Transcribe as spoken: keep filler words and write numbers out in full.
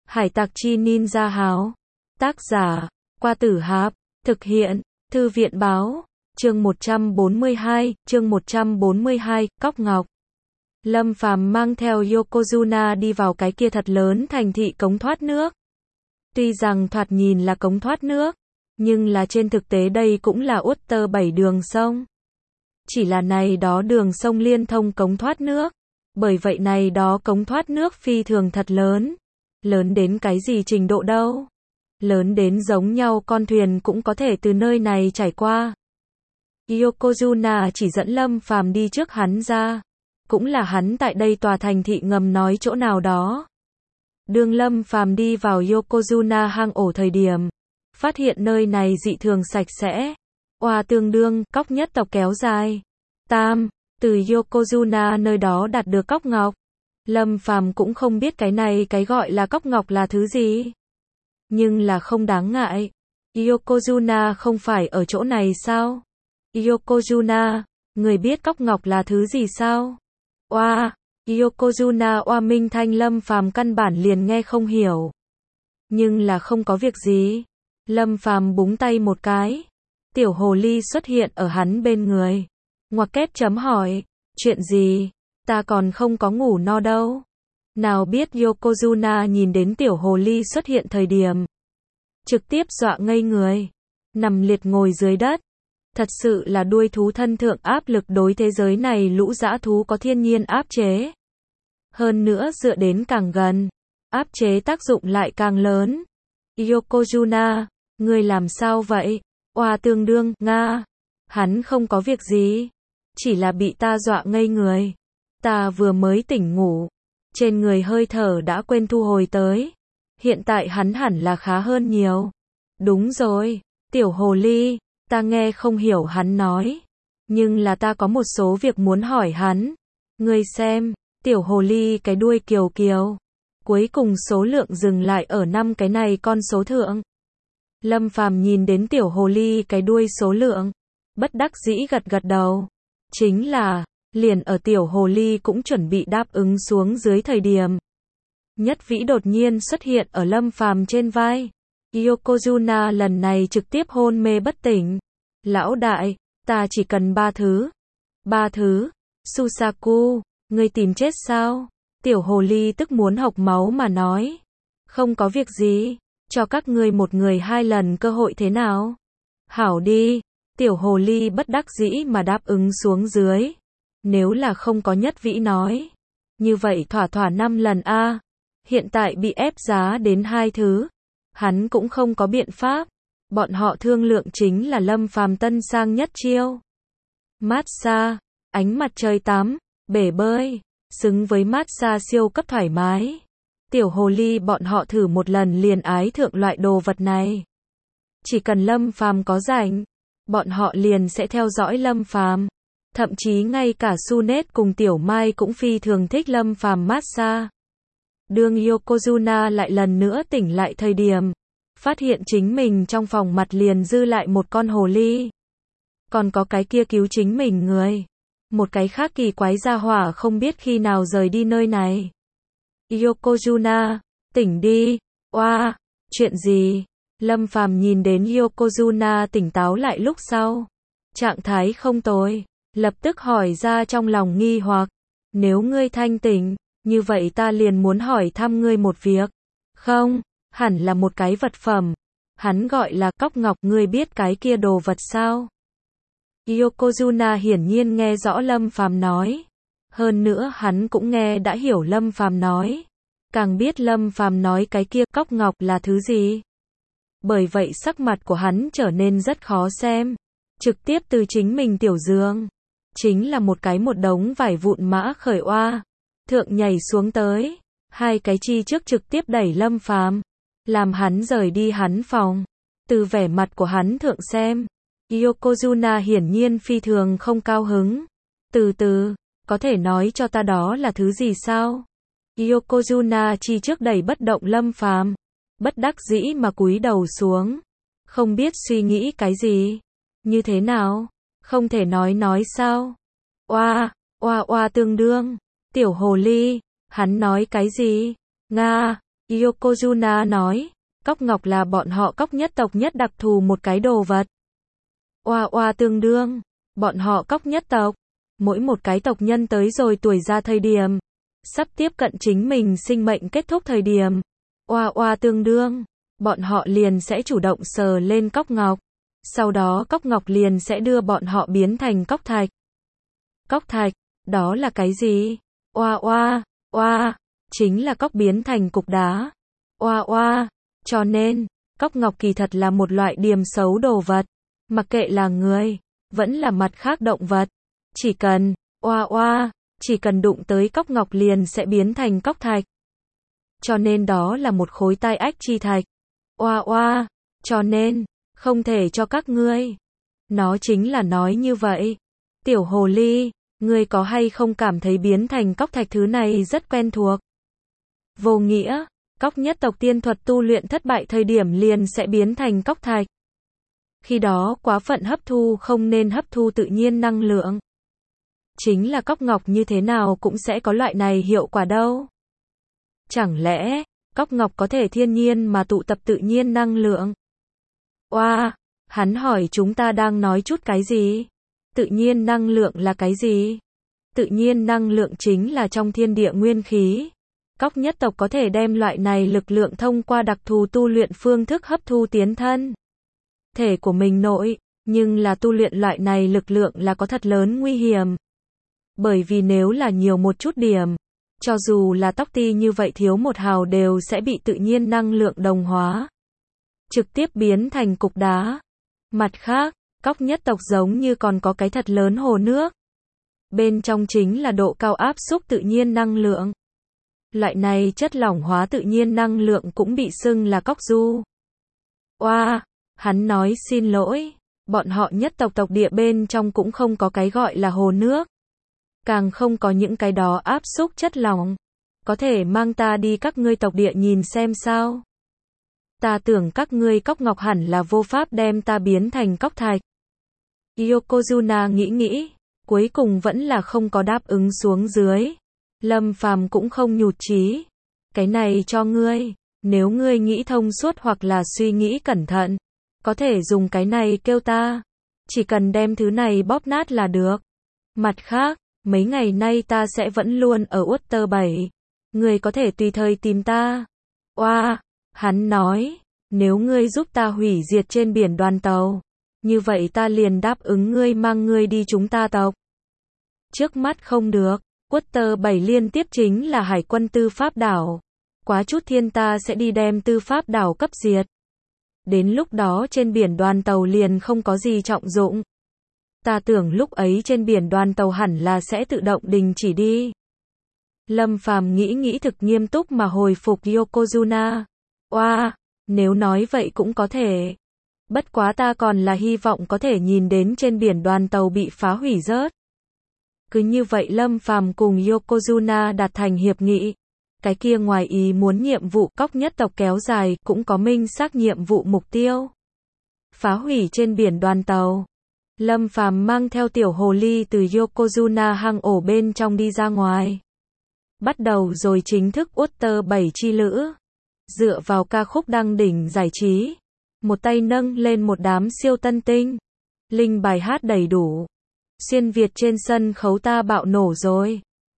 Hải tặc chi ninja háo. Tác giả, Qua Tử Hạp. Thực hiện, Thư viện báo. Chương một trăm bốn mươi hai, chương một trăm bốn mươi hai, Cóc Ngọc. Lâm Phàm mang theo Yokozuna đi vào cái kia thật lớn thành thị cống thoát nước. Tuy rằng thoạt nhìn là cống thoát nước, nhưng là trên thực tế đây cũng là uất tơ bảy đường sông. Chỉ là này đó đường sông liên thông cống thoát nước. Bởi vậy này đó cống thoát nước phi thường thật lớn. Lớn đến cái gì trình độ đâu? Lớn đến giống nhau con thuyền cũng có thể từ nơi này trải qua. Yokozuna chỉ dẫn Lâm Phàm đi trước hắn ra. Cũng là hắn tại đây tòa thành thị ngầm nói chỗ nào đó. Đường Lâm Phàm đi vào Yokozuna hang ổ thời điểm, phát hiện nơi này dị thường sạch sẽ. Oa tương đương, cóc nhất tộc kéo dài. Tam, từ Yokozuna nơi đó đạt được cóc ngọc. Lâm Phàm cũng không biết cái này cái gọi là cóc ngọc là thứ gì. Nhưng là không đáng ngại. Yokozuna không phải ở chỗ này sao? Yokozuna, người biết cóc ngọc là thứ gì sao? Oa, Yokozuna oa minh thanh Lâm Phàm căn bản liền nghe không hiểu. Nhưng là không có việc gì. Lâm Phàm búng tay một cái. Tiểu hồ ly xuất hiện ở hắn bên người. Ngoặc kép chấm hỏi, chuyện gì? Ta còn không có ngủ no đâu. Nào biết Yokozuna nhìn đến tiểu hồ ly xuất hiện thời điểm. Trực tiếp dọa ngây người. Nằm liệt ngồi dưới đất. Thật sự là đuôi thú thân thượng áp lực đối thế giới này lũ dã thú có thiên nhiên áp chế. Hơn nữa dựa đến càng gần. Áp chế tác dụng lại càng lớn. Yokozuna, ngươi làm sao vậy? Oa tương đương, Nga. Hắn không có việc gì. Chỉ là bị ta dọa ngây người. Ta vừa mới tỉnh ngủ. Trên người hơi thở đã quên thu hồi tới. Hiện tại hắn hẳn là khá hơn nhiều. Đúng rồi, tiểu hồ ly, ta nghe không hiểu hắn nói. Nhưng là ta có một số việc muốn hỏi hắn. Ngươi xem, tiểu hồ ly cái đuôi kiều kiều. Cuối cùng số lượng dừng lại ở năm cái này con số thượng. Lâm Phàm nhìn đến tiểu hồ ly cái đuôi số lượng. Bất đắc dĩ gật gật đầu. Chính là, liền ở tiểu hồ ly cũng chuẩn bị đáp ứng xuống dưới thời điểm. Nhất Vĩ đột nhiên xuất hiện ở Lâm Phàm trên vai. Yokozuna lần này trực tiếp hôn mê bất tỉnh. Lão đại, ta chỉ cần ba thứ. Ba thứ. Susaku, ngươi tìm chết sao? Tiểu hồ ly tức muốn hộc máu mà nói. Không có việc gì, cho các ngươi một người hai lần cơ hội thế nào? Hảo đi. Tiểu hồ ly bất đắc dĩ mà đáp ứng xuống dưới. Nếu là không có Nhất Vĩ nói. Như vậy thỏa thỏa năm lần a. Hiện tại bị ép giá đến hai thứ. Hắn cũng không có biện pháp. Bọn họ thương lượng chính là Lâm Phàm tân sang nhất chiêu. Massage, ánh mặt trời tắm, bể bơi, xứng với massage siêu cấp thoải mái. Tiểu hồ ly bọn họ thử một lần liền ái thượng loại đồ vật này. Chỉ cần Lâm Phàm có rảnh, bọn họ liền sẽ theo dõi Lâm Phàm. Thậm chí ngay cả Sunet cùng Tiểu Mai cũng phi thường thích Lâm Phàm massage. Đường Yokozuna lại lần nữa tỉnh lại thời điểm, phát hiện chính mình trong phòng mặt liền dư lại một con hồ ly. Còn có cái kia cứu chính mình người. Một cái khác kỳ quái gia hỏa không biết khi nào rời đi nơi này. Yokozuna, tỉnh đi. Oa, chuyện gì? Lâm Phàm nhìn đến Yokozuna tỉnh táo lại lúc sau. Trạng thái không tồi. Lập tức hỏi ra trong lòng nghi hoặc. Nếu ngươi thanh tỉnh, như vậy ta liền muốn hỏi thăm ngươi một việc. Không, hẳn là một cái vật phẩm. Hắn gọi là cóc ngọc, ngươi biết cái kia đồ vật sao? Yokozuna hiển nhiên nghe rõ Lâm Phàm nói. Hơn nữa hắn cũng nghe đã hiểu Lâm Phàm nói. Càng biết Lâm Phàm nói cái kia cóc ngọc là thứ gì. Bởi vậy sắc mặt của hắn trở nên rất khó xem. Trực tiếp từ chính mình tiểu giường. Chính là một cái một đống vải vụn mã khởi oa. Thượng nhảy xuống tới. Hai cái chi trước trực tiếp đẩy Lâm Phàm. Làm hắn rời đi hắn phòng. Từ vẻ mặt của hắn thượng xem. Yokozuna hiển nhiên phi thường không cao hứng. Từ từ, có thể nói cho ta đó là thứ gì sao? Yokozuna chi trước đẩy bất động Lâm Phàm. Bất đắc dĩ mà cúi đầu xuống. Không biết suy nghĩ cái gì. Như thế nào? Không thể nói nói sao? Oa, oa oa tương đương. Tiểu hồ ly, hắn nói cái gì? Nga, Yokozuna nói, cóc ngọc là bọn họ cóc nhất tộc nhất đặc thù một cái đồ vật. Oa oa tương đương, bọn họ cóc nhất tộc, mỗi một cái tộc nhân tới rồi tuổi già thời điểm, sắp tiếp cận chính mình sinh mệnh kết thúc thời điểm, oa oa tương đương, bọn họ liền sẽ chủ động sờ lên cóc ngọc, sau đó cóc ngọc liền sẽ đưa bọn họ biến thành cóc thạch. Cóc thạch, đó là cái gì? Oa oa, oa, chính là cóc biến thành cục đá. Oa oa, cho nên, cóc ngọc kỳ thật là một loại điềm xấu đồ vật, mặc kệ là người, vẫn là mặt khác động vật, chỉ cần, oa oa, chỉ cần đụng tới cóc ngọc liền sẽ biến thành cóc thạch. Cho nên đó là một khối tai ách chi thạch. Oa oa, cho nên, không thể cho các ngươi. Nó chính là nói như vậy. Tiểu hồ ly, ngươi có hay không cảm thấy biến thành cóc thạch thứ này rất quen thuộc? Vô nghĩa, cóc nhất tộc tiên thuật tu luyện thất bại thời điểm liền sẽ biến thành cóc thạch. Khi đó quá phận hấp thu không nên hấp thu tự nhiên năng lượng. Chính là cóc ngọc như thế nào cũng sẽ có loại này hiệu quả đâu. Chẳng lẽ, cóc ngọc có thể thiên nhiên mà tụ tập tự nhiên năng lượng? Oa, hắn hỏi chúng ta đang nói chút cái gì? Tự nhiên năng lượng là cái gì? Tự nhiên năng lượng chính là trong thiên địa nguyên khí. Cóc nhất tộc có thể đem loại này lực lượng thông qua đặc thù tu luyện phương thức hấp thu tiến thân thể của mình nội, nhưng là tu luyện loại này lực lượng là có thật lớn nguy hiểm. Bởi vì nếu là nhiều một chút điểm, cho dù là tóc ti như vậy thiếu một hào đều sẽ bị tự nhiên năng lượng đồng hóa, trực tiếp biến thành cục đá. Mặt khác, cóc nhất tộc giống như còn có cái thật lớn hồ nước. Bên trong chính là độ cao áp xúc tự nhiên năng lượng. Loại này chất lỏng hóa tự nhiên năng lượng cũng bị xưng là cóc du. Oa, hắn nói xin lỗi, bọn họ nhất tộc tộc địa bên trong cũng không có cái gọi là hồ nước. Càng không có những cái đó áp xúc chất lỏng. Có thể mang ta đi các ngươi tộc địa nhìn xem sao? Ta tưởng các ngươi cóc ngọc hẳn là vô pháp đem ta biến thành cóc thạch. Yokozuna nghĩ nghĩ, cuối cùng vẫn là không có đáp ứng xuống dưới. Lâm Phàm cũng không nhụt chí. Cái này cho ngươi, nếu ngươi nghĩ thông suốt hoặc là suy nghĩ cẩn thận, có thể dùng cái này kêu ta. Chỉ cần đem thứ này bóp nát là được. Mặt khác, mấy ngày nay ta sẽ vẫn luôn ở Water bảy. Ngươi có thể tùy thời tìm ta. Oa, hắn nói, nếu ngươi giúp ta hủy diệt trên biển đoàn tàu, như vậy ta liền đáp ứng ngươi mang ngươi đi chúng ta tộc. Trước mắt không được, Water bảy liên tiếp chính là hải quân tư pháp đảo. Quá chút thiên ta sẽ đi đem tư pháp đảo cấp diệt. Đến lúc đó trên biển đoàn tàu liền không có gì trọng dụng. Ta tưởng lúc ấy trên biển đoàn tàu hẳn là sẽ tự động đình chỉ đi. Lâm Phàm nghĩ nghĩ thực nghiêm túc mà hồi phục Yokozuna. Oa, nếu nói vậy cũng có thể. Bất quá ta còn là hy vọng có thể nhìn đến trên biển đoàn tàu bị phá hủy rớt. Cứ như vậy Lâm Phàm cùng Yokozuna đạt thành hiệp nghị. Cái kia ngoài ý muốn nhiệm vụ cóc nhất tộc kéo dài cũng có minh xác nhiệm vụ mục tiêu. Phá hủy trên biển đoàn tàu. Lâm Phàm mang theo tiểu hồ ly từ Yokozuna hang ổ bên trong đi ra ngoài. Bắt đầu rồi chính thức Water bảy chi lữ. Dựa vào ca khúc đăng đỉnh giải trí. Một tay nâng lên một đám siêu tân tinh. Linh bài hát đầy đủ. Xuyên Việt trên sân khấu ta bạo nổ rồi.